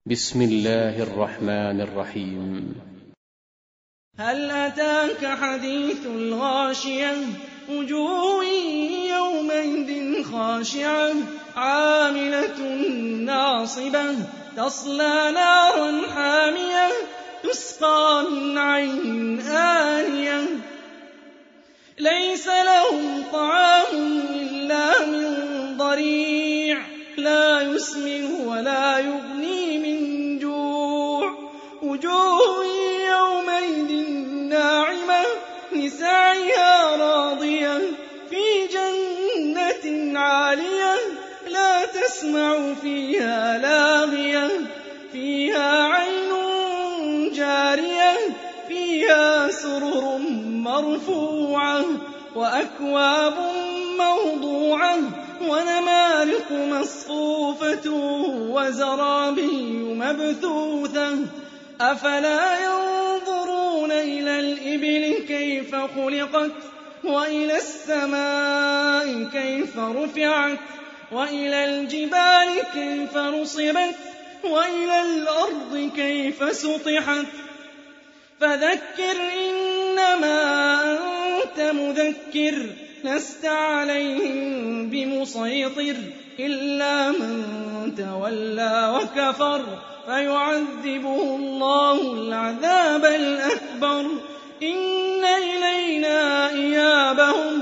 بسم الله الرحمن الرحيم. هل أتاك حديث الغاشية وجوه يومئذ خاشعة عاملة ناصبة تصلى نارا حامية تسقى من عين آنية ليس لهم طعام إلا من ضريع لا يسمن ولا يغني من جوع وجوه يومئذ ناعمة لسعيها راضية في جنة عالية لا تسمع فيها لاغية فيها عين جارية فيها سرر مرفوعة وأكواب موضوعة ونمارق مصفوفة وزرابي مبثوثة أفلا ينظرون إلى الإبل كيف خلقت وإلى السماء كيف رفعت وإلى الجبال كيف نصبت وإلى الأرض كيف سطحت فذكر إنما أنت مذكر لست عليهم بمسيطر إلا من تولى وكفر فيعذبه الله العذاب الأكبر إن إلينا إيابهم